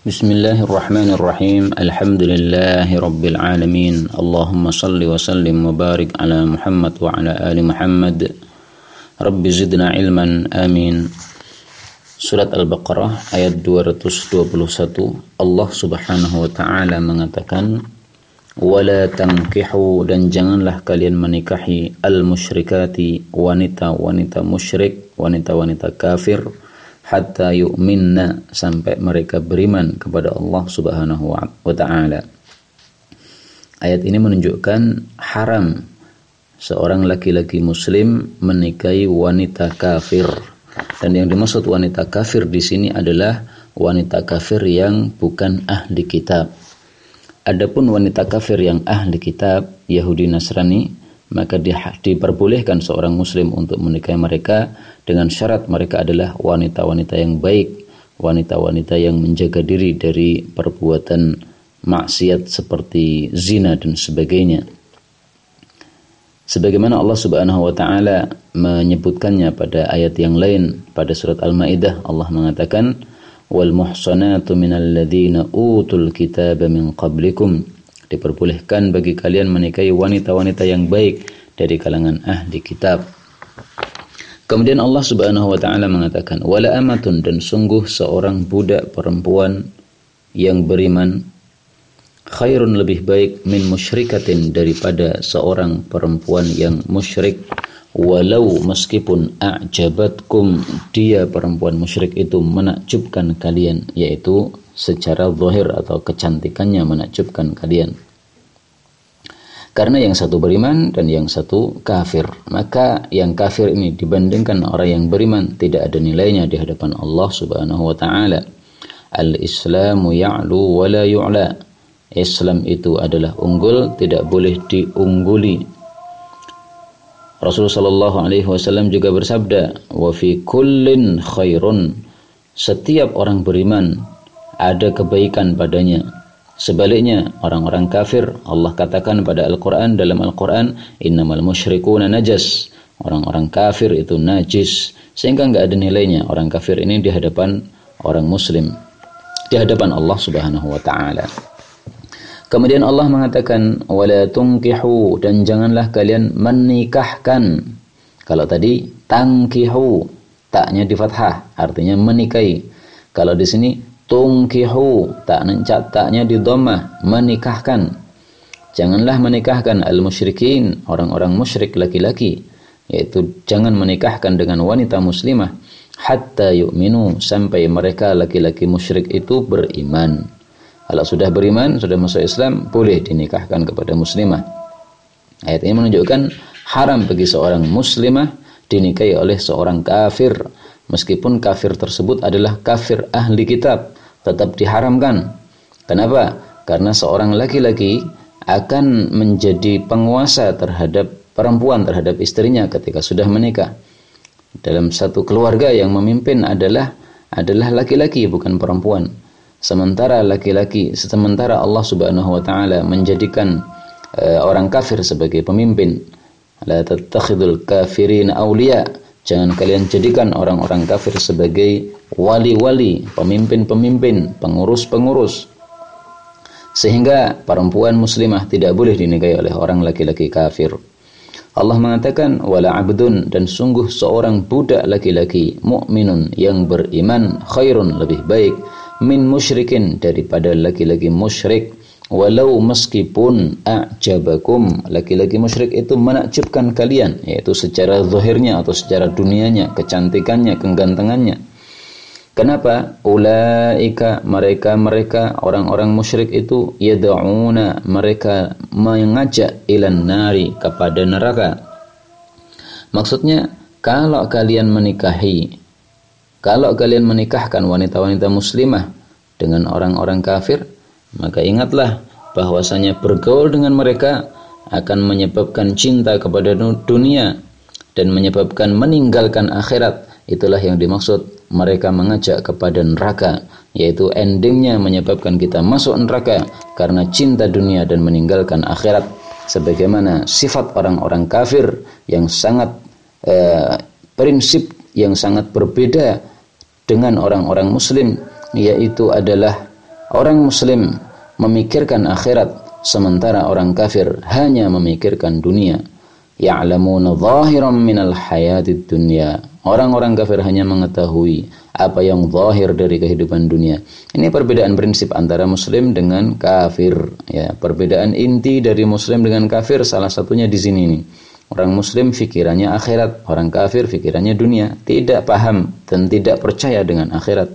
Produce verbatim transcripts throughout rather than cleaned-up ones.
Bismillahirrahmanirrahim. Alhamdulillahi rabbil alamin. Allahumma salli wa sallim wa barik ala Muhammad wa ala ali Muhammad. Rabbi zidna ilman, amin. Surat Al-Baqarah ayat dua ratus dua puluh satu. Allah Subhanahu wa taala mengatakan, "Wala tankihu," dan janganlah kalian menikahi al-musyrikati, wanita-wanita musyrik, wanita-wanita kafir, hatta yu'minna, sampai mereka beriman kepada Allah Subhanahu wa taala. Ayat ini menunjukkan haram seorang laki-laki muslim menikahi wanita kafir. Dan yang dimaksud wanita kafir di sini adalah wanita kafir yang bukan ahli kitab. Adapun wanita kafir yang ahli kitab, Yahudi Nasrani, maka di, diperbolehkan seorang muslim untuk menikahi mereka dengan syarat mereka adalah wanita-wanita yang baik, wanita-wanita yang menjaga diri dari perbuatan maksiat seperti zina dan sebagainya. Sebagaimana Allah Subhanahu wa taala menyebutkannya pada ayat yang lain pada surat Al-Maidah, Allah mengatakan, "Wal muhsanatu minal ladzina utul kitaba min qablikum." Diperbolehkan bagi kalian menikahi wanita-wanita yang baik dari kalangan ahli kitab. Kemudian Allah Subhanahu wa taala mengatakan, "Wala amatun," dan sungguh seorang budak perempuan yang beriman, khairun, lebih baik, min musyrikatin, daripada seorang perempuan yang musyrik, walau meskipun a'jabatkum, dia perempuan musyrik itu menakjubkan kalian, yaitu secara zahir atau kecantikannya menakjubkan kalian. Karena yang satu beriman dan yang satu kafir, maka yang kafir ini dibandingkan orang yang beriman tidak ada nilainya di hadapan Allah Subhanahu wa taala. Al-Islamu ya'lu wa la yu'la. Islam itu adalah unggul, tidak boleh diungguli. Rasulullah sallallahu alaihi wasallam juga bersabda, "Wa fi kullin khairun." Setiap orang beriman ada kebaikan padanya. Sebaliknya, orang-orang kafir, Allah katakan pada Al-Quran, dalam Al-Quran, "Innamal musyrikuna najas." Orang-orang kafir itu najis, sehingga enggak ada nilainya orang kafir ini di hadapan orang muslim, di hadapan Allah Subhanahu wa taala. Kemudian Allah mengatakan, "Wala tunkihu," dan janganlah kalian menikahkan. Kalau tadi tangkihu, taknya di fathah, artinya menikahi. Kalau di sini tungkihu, tak nencak taknya di dhammah, menikahkan. Janganlah menikahkan al-musyrikin, orang-orang musyrik laki-laki, yaitu jangan menikahkan dengan wanita muslimah hatta yu'minu, sampai mereka laki-laki musyrik itu beriman. Kalau sudah beriman, sudah masuk Islam, boleh dinikahkan kepada muslimah. Ayat ini menunjukkan haram bagi seorang muslimah dinikahi oleh seorang kafir. Meskipun kafir tersebut adalah kafir ahli kitab, tetap diharamkan. Kenapa? Karena seorang laki-laki akan menjadi penguasa terhadap perempuan, terhadap istrinya ketika sudah menikah. Dalam satu keluarga yang memimpin adalah adalah laki-laki, bukan perempuan. Sementara laki-laki, sementara Allah Subhanahu wa taala menjadikan uh, orang kafir sebagai pemimpin. La tattakhidul kafirin awliya. Jangan kalian jadikan orang-orang kafir sebagai wali-wali, pemimpin-pemimpin, pengurus-pengurus. Sehingga perempuan muslimah tidak boleh dinikahi oleh orang laki-laki kafir. Allah mengatakan, "Wala 'abdun," dan sungguh seorang budak laki-laki mukminun yang beriman, khairun, lebih baik, min musyrikin, daripada laki-laki musyrik, walau meskipun a'jabakum, laki-laki musyrik itu menakjubkan kalian, yaitu secara zahirnya atau secara dunianya, kecantikannya, kegantengannya. Kenapa? Ulaika, mereka-mereka orang-orang musyrik itu, yad'una, mereka mengajak ilan nari, kepada neraka. Maksudnya, kalau kalian menikahi Kalau kalian menikahkan wanita-wanita muslimah dengan orang-orang kafir, maka ingatlah bahwasanya bergaul dengan mereka akan menyebabkan cinta kepada dunia dan menyebabkan meninggalkan akhirat. Itulah yang dimaksud mereka mengajak kepada neraka, yaitu endingnya menyebabkan kita masuk neraka karena cinta dunia dan meninggalkan akhirat. Sebagaimana sifat orang-orang kafir yang sangat eh, prinsip yang sangat berbeda dengan orang-orang muslim, yaitu adalah Orang muslim memikirkan akhirat, sementara orang kafir hanya memikirkan dunia. Ya'lamuna zahiran minal hayatid dunya. Orang-orang kafir hanya mengetahui apa yang zahir dari kehidupan dunia. Ini perbedaan prinsip antara muslim dengan kafir. Ya, perbedaan inti dari muslim dengan kafir salah satunya di sini nih. Orang muslim fikirannya akhirat, orang kafir fikirannya dunia, tidak paham dan tidak percaya dengan akhirat.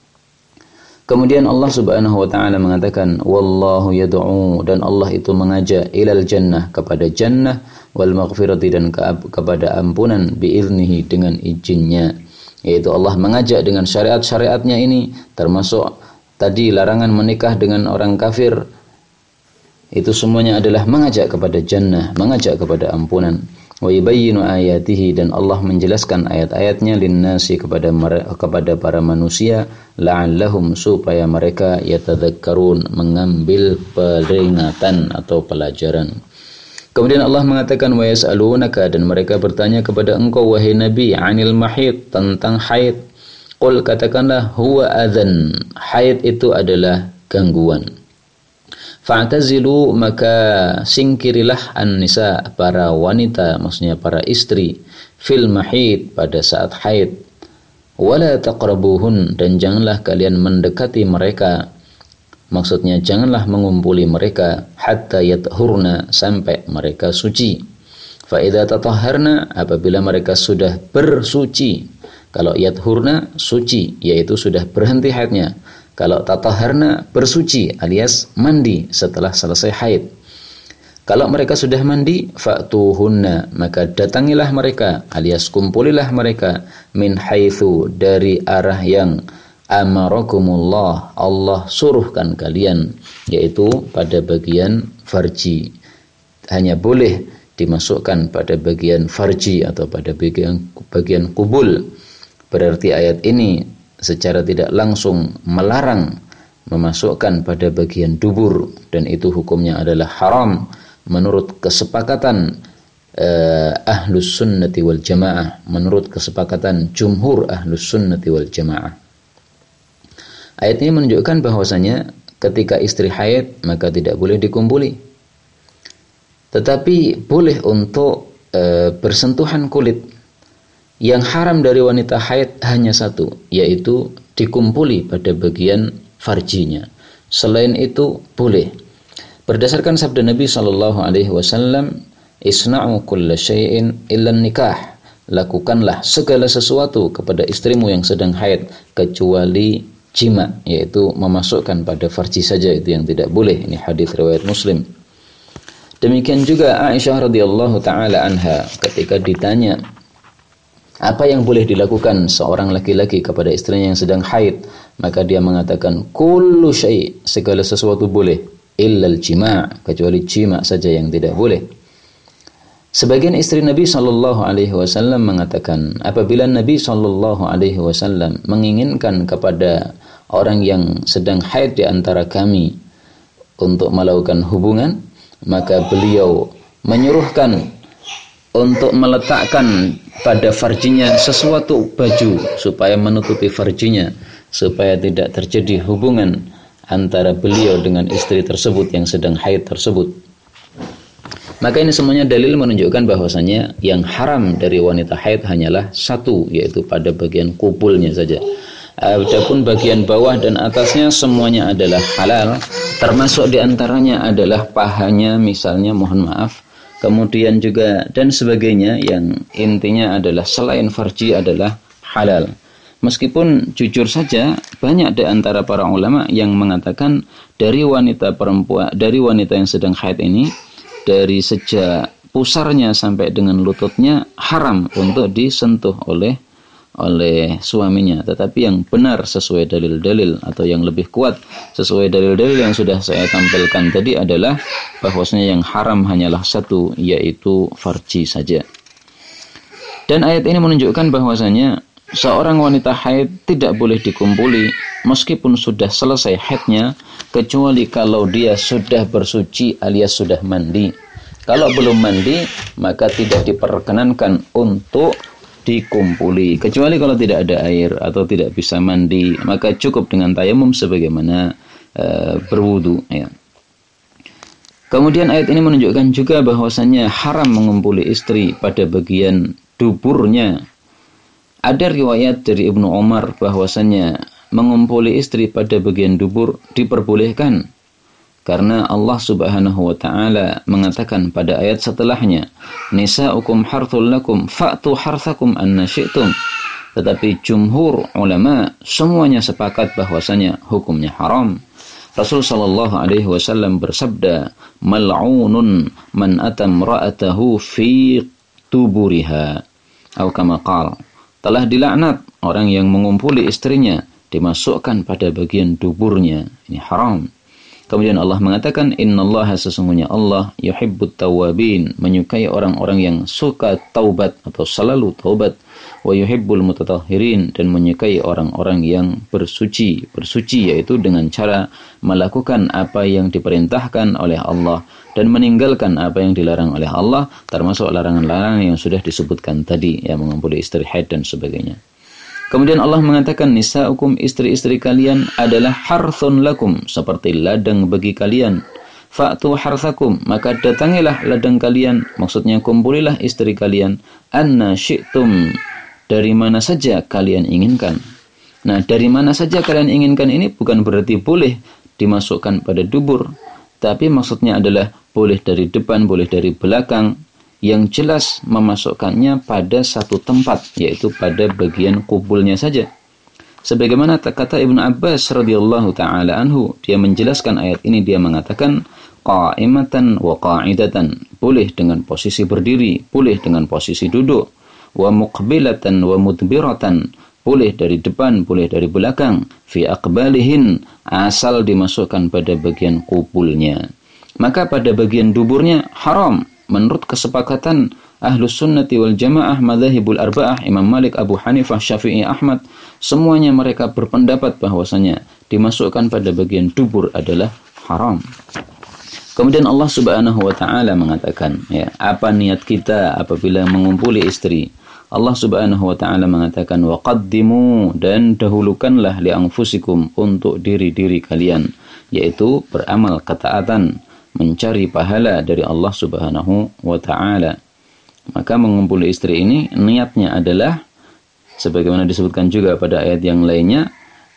Kemudian Allah Subhanahu wa taala mengatakan, wallahu yad'u, dan Allah itu mengajak ilal jannah, kepada jannah, wal maghfirati, dan ke kepada ampunan, biiznihi, dengan izinnya. Yaitu Allah mengajak dengan syariat-syariatnya ini, termasuk tadi larangan menikah dengan orang kafir. Itu semuanya adalah mengajak kepada jannah, mengajak kepada ampunan. Wa yubayyinu ayatihi, dan Allah menjelaskan ayat-ayatnya linnasi, kepada kepada para manusia, la'allahum, supaya mereka yatadzakkarun, mengambil peringatan atau pelajaran. Kemudian Allah mengatakan, wa yas'alunaka, dan mereka bertanya kepada engkau wahai Nabi, 'anil mahid, tentang haid. Qul, katakanlah, huwa adzan, haid itu adalah gangguan. Fa'tazilu, maka singkirilah an-nisa, para wanita, maksudnya para istri, fil mahid, pada saat haid. Wala taqrabuhun, dan janganlah kalian mendekati mereka, maksudnya janganlah mengumpuli mereka, hatta yathurna, sampai mereka suci. Fa idza tatahharna, apabila mereka sudah bersuci. Kalau yathurna suci, yaitu sudah berhenti haidnya. Kalau tatahharna bersuci alias mandi setelah selesai haid. Kalau mereka sudah mandi, fa'tuhunna, maka datangilah mereka alias kumpulilah mereka, min haitsu, dari arah yang amarakumullah, Allah suruhkan kalian, yaitu pada bagian farji. Hanya boleh dimasukkan pada bagian farji atau pada bagian bagian kubul. Berarti ayat ini secara tidak langsung melarang memasukkan pada bagian dubur, dan itu hukumnya adalah haram menurut kesepakatan eh, ahlus sunnati wal jamaah, menurut kesepakatan jumhur ahlus sunnati wal jamaah. Ayat ini menunjukkan bahwasanya ketika istri haid maka tidak boleh dikumpuli, tetapi boleh untuk eh, bersentuhan kulit. Yang haram dari wanita haid hanya satu, yaitu dikumpuli pada bagian farjinya. Selain itu boleh. Berdasarkan sabda Nabi sallallahu alaihi wasallam, isna'u kulla syai'in illa nikah. Lakukanlah segala sesuatu kepada istrimu yang sedang haid kecuali jima, yaitu memasukkan pada farji saja, itu yang tidak boleh. Ini hadis riwayat Muslim. Demikian juga Aisyah radhiyallahu taala anha ketika ditanya apa yang boleh dilakukan seorang laki-laki kepada istrinya yang sedang haid, maka dia mengatakan kullu syai', segala sesuatu boleh, illal jima', kecuali jima' saja yang tidak boleh. Sebagian istri Nabi sallallahu alaihi wasallam mengatakan, apabila Nabi sallallahu alaihi wasallam menginginkan kepada orang yang sedang haid di antara kami untuk melakukan hubungan, maka beliau menyuruhkan untuk meletakkan pada farjinya sesuatu baju supaya menutupi farjinya, supaya tidak terjadi hubungan antara beliau dengan istri tersebut yang sedang haid tersebut. Maka ini semuanya dalil menunjukkan bahwasanya yang haram dari wanita haid hanyalah satu, yaitu pada bagian kubulnya saja. Adapun bagian bawah dan atasnya semuanya adalah halal, termasuk diantaranya adalah pahanya misalnya, mohon maaf, kemudian juga dan sebagainya, yang intinya adalah selain farji adalah halal. Meskipun jujur saja banyak di antara para ulama yang mengatakan dari wanita perempuan, dari wanita yang sedang haid ini, dari sejak pusarnya sampai dengan lututnya haram untuk disentuh oleh oleh suaminya. Tetapi yang benar sesuai dalil-dalil atau yang lebih kuat sesuai dalil-dalil yang sudah saya tampilkan tadi adalah bahwasanya yang haram hanyalah satu, yaitu farji saja. Dan ayat ini menunjukkan bahwasanya seorang wanita haid tidak boleh dikumpuli meskipun sudah selesai haidnya, kecuali kalau dia sudah bersuci alias sudah mandi. Kalau belum mandi maka tidak diperkenankan untuk dikumpuli, kecuali kalau tidak ada air atau tidak bisa mandi, maka cukup dengan tayamum sebagaimana uh, berwudu ya. Kemudian ayat ini menunjukkan juga bahwasannya haram mengumpuli istri pada bagian duburnya. Ada riwayat dari Ibnu Umar bahwasannya mengumpuli istri pada bagian dubur diperbolehkan. Karena Allah Subhanahu wa taala mengatakan pada ayat setelahnya, nisa'ukum harthul lakum fa'tu harthakum anna syi'tum. Tetapi jumhur ulama semuanya sepakat bahwasanya hukumnya haram. Rasul sallallahu alaihi wasallam bersabda, mal'unun man atam ra'atahu fi tuburiha. Atau kama qala, telah dilaknat orang yang mengumpuli istrinya dimasukkan pada bagian duburnya. Ini haram. Kemudian Allah mengatakan, innallaha sesungguhnya Allah yuhibbut tawwabin, menyukai orang-orang yang suka taubat atau selalu taubat, wa yuhibbul mutatahhirin, dan menyukai orang-orang yang bersuci. Bersuci yaitu dengan cara melakukan apa yang diperintahkan oleh Allah dan meninggalkan apa yang dilarang oleh Allah, termasuk larangan-larangan yang sudah disebutkan tadi, ya, mengumpuli istri haid dan sebagainya. Kemudian Allah mengatakan, nisa'ukum, istri-istri kalian adalah harthun lakum, seperti ladang bagi kalian. Fa'tu harthakum, maka datangilah ladang kalian, maksudnya kumpulilah istri kalian, anna syi'tum, dari mana saja kalian inginkan. Nah, dari mana saja kalian inginkan ini bukan berarti boleh dimasukkan pada dubur, tapi maksudnya adalah boleh dari depan, boleh dari belakang. Yang jelas memasukkannya pada satu tempat, yaitu pada bagian kubulnya saja. Sebagaimana kata Ibnu Abbas radhiyallahu taala anhu, dia menjelaskan ayat ini, dia mengatakan qa'imatan wa qa'idatan, boleh dengan posisi berdiri, boleh dengan posisi duduk, wa muqbilatan wa mudbiratan, boleh dari depan, boleh dari belakang, fi aqbalihin, asal dimasukkan pada bagian kubulnya. Maka pada bagian duburnya haram. Menurut kesepakatan Ahlus Sunnati wal Jamaah, Madzhabul Arba'ah, Imam Malik, Abu Hanifah, Syafi'i, Ahmad, semuanya mereka berpendapat bahwasanya dimasukkan pada bagian dubur adalah haram. Kemudian Allah Subhanahu wa taala mengatakan, ya, apa niat kita apabila mengumpuli istri? Allah Subhanahu wa taala mengatakan, wa qaddimu, dan dahulukanlah li anfusikum, untuk diri-diri kalian, yaitu beramal ketaatan, mencari pahala dari Allah Subhanahu wa taala. Maka mengumpuli istri ini niatnya adalah sebagaimana disebutkan juga pada ayat yang lainnya,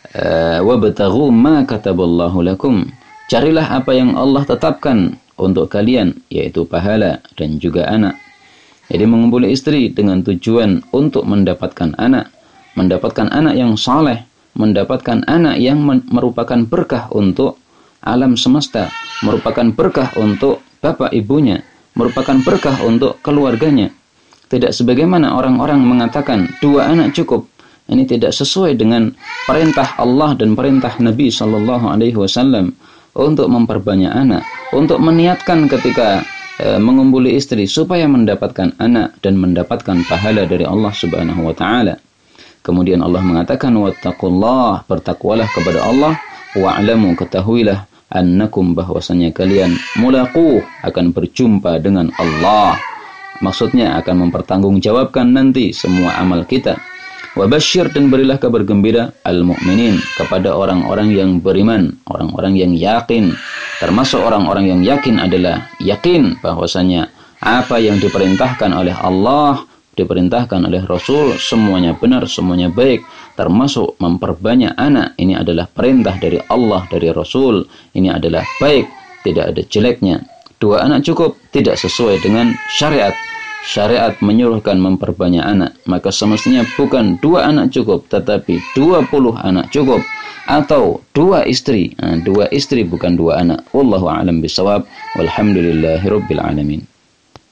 wabtaghu ma kataballahu lakum, carilah apa yang Allah tetapkan untuk kalian, yaitu pahala dan juga anak. Jadi mengumpuli istri dengan tujuan untuk mendapatkan anak, mendapatkan anak yang saleh, mendapatkan anak yang merupakan berkah untuk alam semesta, merupakan berkah untuk bapak ibunya, merupakan berkah untuk keluarganya. Tidak sebagaimana orang-orang mengatakan dua anak cukup. Ini tidak sesuai dengan perintah Allah dan perintah Nabi sallallahu alaihi wasallam untuk memperbanyak anak, untuk meniatkan ketika e, mengumpuli istri supaya mendapatkan anak dan mendapatkan pahala dari Allah Subhanahu wa taala. Kemudian Allah mengatakan, wattaqullah, bertakwalah kepada Allah, wa'lamu, ketahuilah, annakum, bahwasanya kalian mulaqu, akan berjumpa dengan Allah. Maksudnya akan mempertanggungjawabkan nanti semua amal kita. Wabasyir, dan berilah kabar gembira al-mu'minin, kepada orang-orang yang beriman, orang-orang yang yakin. Termasuk orang-orang yang yakin adalah yakin bahwasanya apa yang diperintahkan oleh Allah, diperintahkan oleh Rasul, semuanya benar, semuanya baik, termasuk memperbanyak anak. Ini adalah perintah dari Allah, dari Rasul. Ini adalah baik, tidak ada jeleknya. Dua anak cukup, tidak sesuai dengan syariat. Syariat menyuruhkan memperbanyak anak. Maka semestinya bukan dua anak cukup, tetapi dua puluh anak cukup. Atau dua istri. Nah, dua istri bukan dua anak. Wallahu a'lam bishawab. Walhamdulillahi rabbil alamin.